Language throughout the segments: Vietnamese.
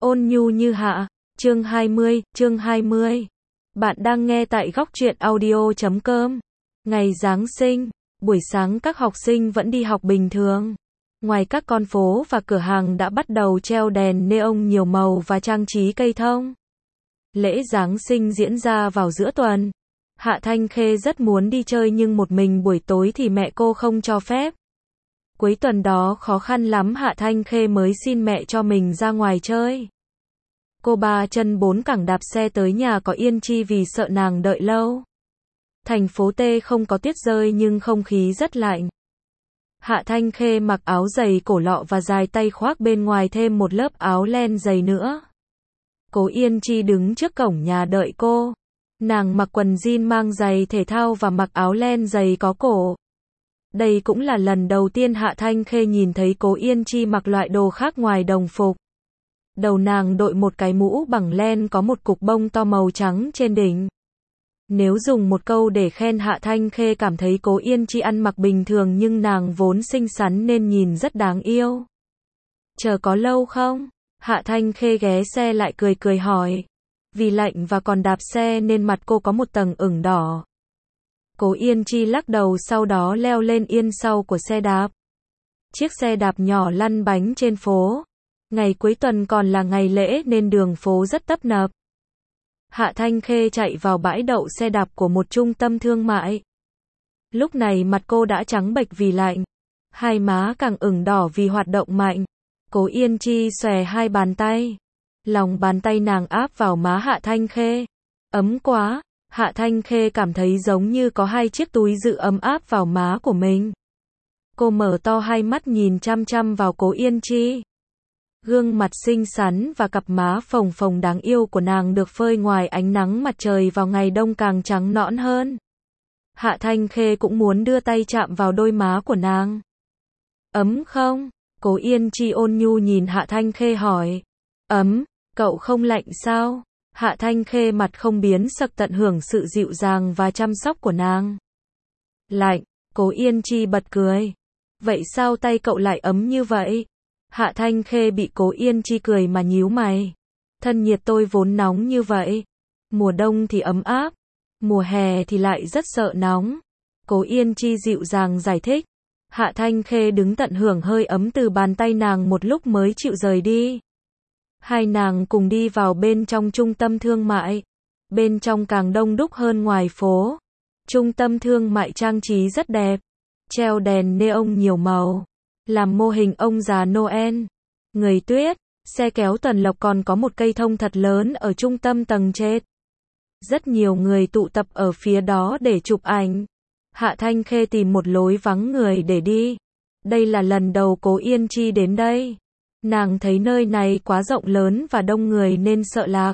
Ôn nhu như hạ, chương 20. Bạn đang nghe tại góc truyện audio.com. Ngày Giáng sinh, buổi sáng các học sinh vẫn đi học bình thường. Ngoài các con phố và cửa hàng đã bắt đầu treo đèn neon nhiều màu và trang trí cây thông. Lễ Giáng sinh diễn ra vào giữa tuần. Hạ Thanh Khê rất muốn đi chơi nhưng một mình buổi tối thì mẹ cô không cho phép. Cuối tuần đó khó khăn lắm Hạ Thanh Khê mới xin mẹ cho mình ra ngoài chơi. Cô ba chân bốn cẳng đạp xe tới nhà có Yên Chi vì sợ nàng đợi lâu. Thành phố T không có tuyết rơi nhưng không khí rất lạnh. Hạ Thanh Khê mặc áo dày cổ lọ và dài tay khoác bên ngoài thêm một lớp áo len dày nữa. Cố Yên Chi đứng trước cổng nhà đợi cô. Nàng mặc quần jean mang giày thể thao và mặc áo len dày có cổ. Đây cũng là lần đầu tiên Hạ Thanh Khê nhìn thấy Cố Yên Chi mặc loại đồ khác ngoài đồng phục. Đầu nàng đội một cái mũ bằng len có một cục bông to màu trắng trên đỉnh. Nếu dùng một câu để khen Hạ Thanh Khê cảm thấy Cố Yên Chi ăn mặc bình thường nhưng nàng vốn xinh xắn nên nhìn rất đáng yêu. Chờ có lâu không? Hạ Thanh Khê ghé xe lại cười hỏi. Vì lạnh và còn đạp xe nên mặt cô có một tầng ửng đỏ. Cố Yên Chi lắc đầu sau đó leo lên yên sau của xe đạp. Chiếc xe đạp nhỏ lăn bánh trên phố. Ngày cuối tuần còn là ngày lễ nên đường phố rất tấp nập. Hạ Thanh Khê chạy vào bãi đậu xe đạp của một trung tâm thương mại. Lúc này mặt cô đã trắng bệch vì lạnh. Hai má càng ửng đỏ vì hoạt động mạnh. Cố Yên Chi xòe hai bàn tay. Lòng bàn tay nàng áp vào má Hạ Thanh Khê. Ấm quá. Hạ Thanh Khê cảm thấy giống như có hai chiếc túi giữ ấm áp vào má của mình. Cô mở to hai mắt nhìn chăm chăm vào Cố Yên Chi. Gương mặt xinh xắn và cặp má phồng phồng đáng yêu của nàng được phơi ngoài ánh nắng mặt trời vào ngày đông càng trắng nõn hơn. Hạ Thanh Khê cũng muốn đưa tay chạm vào đôi má của nàng. Ấm không? Cố Yên Chi ôn nhu nhìn Hạ Thanh Khê hỏi. Ấm, cậu không lạnh sao? Hạ Thanh Khê mặt không biến sắc tận hưởng sự dịu dàng và chăm sóc của nàng. Lạnh, Cố Yên Chi bật cười. Vậy sao tay cậu lại ấm như vậy? Hạ Thanh Khê bị Cố Yên Chi cười mà nhíu mày. Thân nhiệt tôi vốn nóng như vậy. Mùa đông thì ấm áp. Mùa hè thì lại rất sợ nóng. Cố Yên Chi dịu dàng giải thích. Hạ Thanh Khê đứng tận hưởng hơi ấm từ bàn tay nàng một lúc mới chịu rời đi. Hai nàng cùng đi vào bên trong trung tâm thương mại. Bên trong càng đông đúc hơn ngoài phố. Trung tâm thương mại trang trí rất đẹp. Treo đèn neon nhiều màu. Làm mô hình ông già Noel. Người tuyết. Xe kéo tuần lộc còn có một cây thông thật lớn ở trung tâm tầng trệt. Rất nhiều người tụ tập ở phía đó để chụp ảnh. Hạ Thanh Khê tìm một lối vắng người để đi. Đây là lần đầu Cố Yên Chi đến đây. Nàng thấy nơi này quá rộng lớn và đông người nên sợ lạc.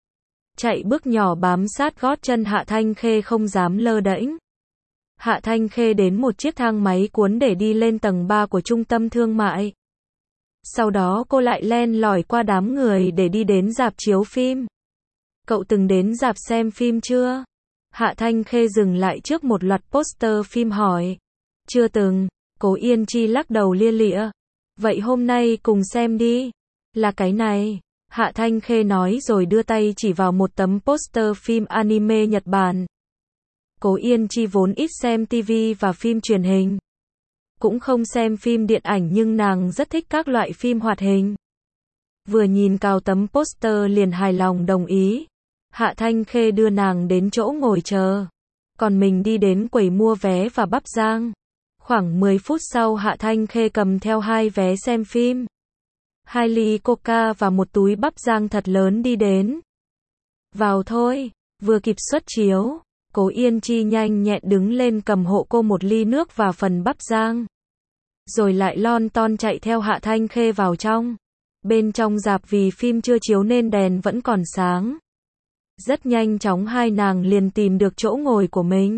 Chạy bước nhỏ bám sát gót chân Hạ Thanh Khê không dám lơ đễnh. Hạ Thanh Khê đến một chiếc thang máy cuốn để đi lên tầng 3 của trung tâm thương mại. Sau đó cô lại len lỏi qua đám người để đi đến rạp chiếu phim. Cậu từng đến rạp xem phim chưa? Hạ Thanh Khê dừng lại trước một loạt poster phim hỏi. Chưa từng. Cố Yên Chi lắc đầu lia lịa. Vậy hôm nay cùng xem đi. Là cái này. Hạ Thanh Khê nói rồi đưa tay chỉ vào một tấm poster phim anime Nhật Bản. Cố Yên Chi vốn ít xem TV và phim truyền hình. Cũng không xem phim điện ảnh nhưng nàng rất thích các loại phim hoạt hình. Vừa nhìn cào tấm poster liền hài lòng đồng ý. Hạ Thanh Khê đưa nàng đến chỗ ngồi chờ. Còn mình đi đến quầy mua vé và bắp rang. Khoảng 10 phút sau Hạ Thanh Khê cầm theo 2 vé xem phim. 2 ly coca và một túi bắp rang thật lớn đi đến. Vào thôi, vừa kịp xuất chiếu. Cố Yên Chi nhanh nhẹn đứng lên cầm hộ cô một ly nước và phần bắp rang. Rồi lại lon ton chạy theo Hạ Thanh Khê vào trong. Bên trong rạp vì phim chưa chiếu nên đèn vẫn còn sáng. Rất nhanh chóng hai nàng liền tìm được chỗ ngồi của mình.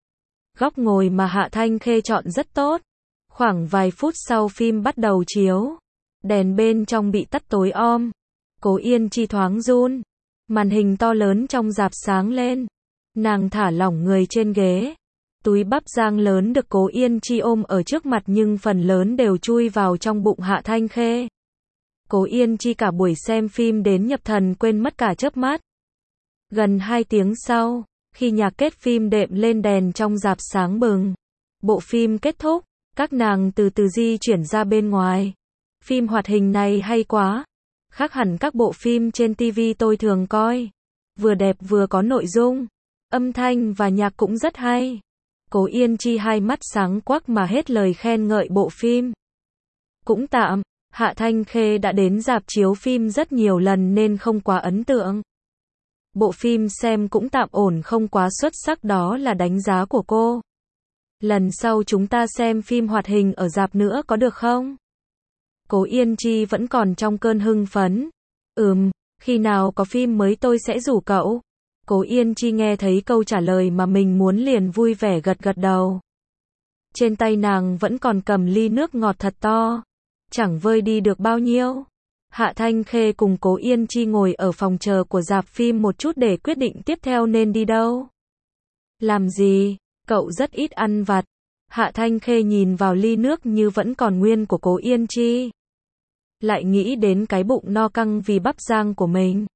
Góc ngồi mà Hạ Thanh Khê chọn rất tốt. Khoảng vài phút sau phim bắt đầu chiếu. Đèn bên trong bị tắt tối om. Cố Yên Chi thoáng run. Màn hình to lớn trong rạp sáng lên. Nàng thả lỏng người trên ghế. Túi bắp rang lớn được Cố Yên Chi ôm ở trước mặt nhưng phần lớn đều chui vào trong bụng Hạ Thanh Khê. Cố Yên Chi cả buổi xem phim đến nhập thần quên mất cả chớp mắt. Gần 2 tiếng sau, khi nhạc kết phim đệm lên đèn trong rạp sáng bừng, bộ phim kết thúc, các nàng từ từ di chuyển ra bên ngoài. Phim hoạt hình này hay quá, khác hẳn các bộ phim trên TV tôi thường coi. Vừa đẹp vừa có nội dung, âm thanh và nhạc cũng rất hay. Cố Yên Chi hai mắt sáng quắc mà hết lời khen ngợi bộ phim. Cũng tạm, Hạ Thanh Khê đã đến rạp chiếu phim rất nhiều lần nên không quá ấn tượng. Bộ phim xem cũng tạm ổn, không quá xuất sắc, đó là đánh giá của cô. Lần sau chúng ta xem phim hoạt hình ở rạp nữa có được không? Cố Yên Chi vẫn còn trong cơn hưng phấn. Khi nào có phim mới tôi sẽ rủ cậu. Cố Yên Chi nghe thấy câu trả lời mà mình muốn liền vui vẻ gật gật đầu. Trên tay nàng vẫn còn cầm ly nước ngọt thật to. Chẳng vơi đi được bao nhiêu. Hạ Thanh Khê cùng Cố Yên Chi ngồi ở phòng chờ của rạp phim một chút để quyết định tiếp theo nên đi đâu. Làm gì? Cậu rất ít ăn vặt. Hạ Thanh Khê nhìn vào ly nước như vẫn còn nguyên của Cố Yên Chi. Lại nghĩ đến cái bụng no căng vì bắp rang của mình.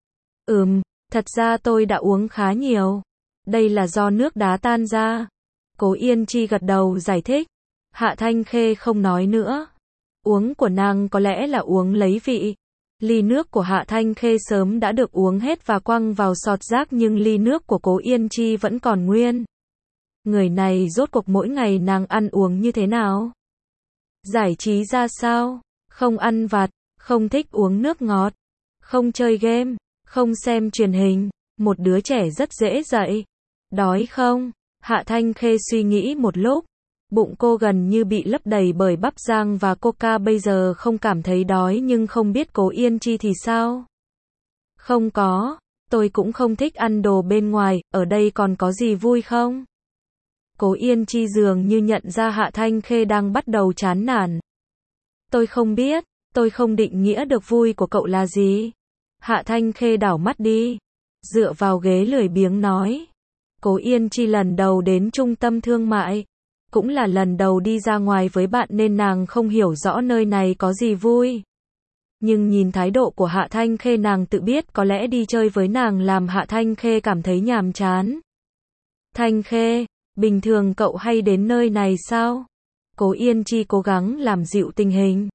Thật ra tôi đã uống khá nhiều. Đây là do nước đá tan ra. Cố Yên Chi gật đầu giải thích. Hạ Thanh Khê không nói nữa. Uống của nàng có lẽ là uống lấy vị. Ly nước của Hạ Thanh Khê sớm đã được uống hết và quăng vào sọt rác, nhưng ly nước của Cố Yên Chi vẫn còn nguyên. Người này rốt cuộc mỗi ngày nàng ăn uống như thế nào? Giải trí ra sao? Không ăn vặt, không thích uống nước ngọt, không chơi game, không xem truyền hình, một đứa trẻ rất dễ dạy. Đói không? Hạ Thanh Khê suy nghĩ một lúc. Bụng cô gần như bị lấp đầy bởi bắp rang và coca, bây giờ không cảm thấy đói, nhưng không biết Cố Yên Chi thì sao? Không có, tôi cũng không thích ăn đồ bên ngoài, ở đây còn có gì vui không? Cố Yên Chi dường như nhận ra Hạ Thanh Khê đang bắt đầu chán nản. Tôi không biết, tôi không định nghĩa được vui của cậu là gì. Hạ Thanh Khê đảo mắt đi, dựa vào ghế lười biếng nói. Cố Yên Chi lần đầu đến trung tâm thương mại, cũng là lần đầu đi ra ngoài với bạn nên nàng không hiểu rõ nơi này có gì vui. Nhưng nhìn thái độ của Hạ Thanh Khê nàng tự biết có lẽ đi chơi với nàng làm Hạ Thanh Khê cảm thấy nhàm chán. Thanh Khê, bình thường cậu hay đến nơi này sao? Cố Yên Chi cố gắng làm dịu tình hình.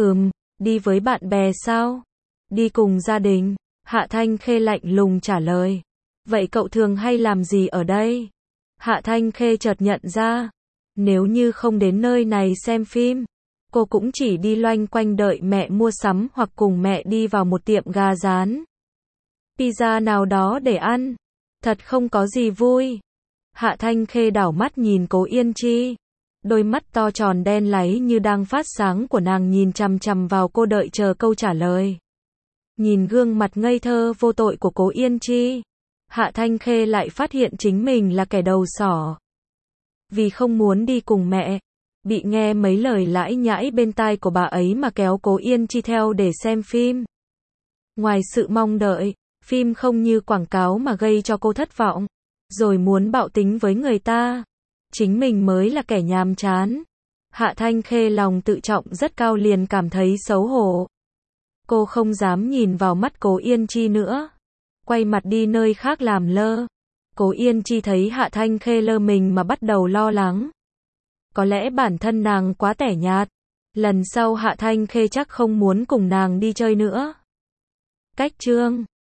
Đi với bạn bè sao? Đi cùng gia đình. Hạ Thanh Khê lạnh lùng trả lời. Vậy cậu thường hay làm gì ở đây? Hạ Thanh Khê chợt nhận ra, nếu như không đến nơi này xem phim, cô cũng chỉ đi loanh quanh đợi mẹ mua sắm hoặc cùng mẹ đi vào một tiệm gà rán, pizza nào đó để ăn. Thật không có gì vui. Hạ Thanh Khê đảo mắt nhìn Cố Yên Chi. Đôi mắt to tròn đen láy như đang phát sáng của nàng nhìn chằm chằm vào cô đợi chờ câu trả lời. Nhìn gương mặt ngây thơ vô tội của Cố Yên Chi, Hạ Thanh Khê lại phát hiện chính mình là kẻ đầu sỏ. Vì không muốn đi cùng mẹ, bị nghe mấy lời lãi nhãi bên tai của bà ấy mà kéo Cố Yên Chi theo để xem phim. Ngoài sự mong đợi, phim không như quảng cáo mà gây cho cô thất vọng, rồi muốn bạo tính với người ta. Chính mình mới là kẻ nhàm chán. Hạ Thanh Khê lòng tự trọng rất cao liền cảm thấy xấu hổ. Cô không dám nhìn vào mắt Cố Yên Chi nữa. Quay mặt đi nơi khác làm lơ. Cố Yên Chi thấy Hạ Thanh Khê lơ mình mà bắt đầu lo lắng. Có lẽ bản thân nàng quá tẻ nhạt. Lần sau Hạ Thanh Khê chắc không muốn cùng nàng đi chơi nữa. Cách chương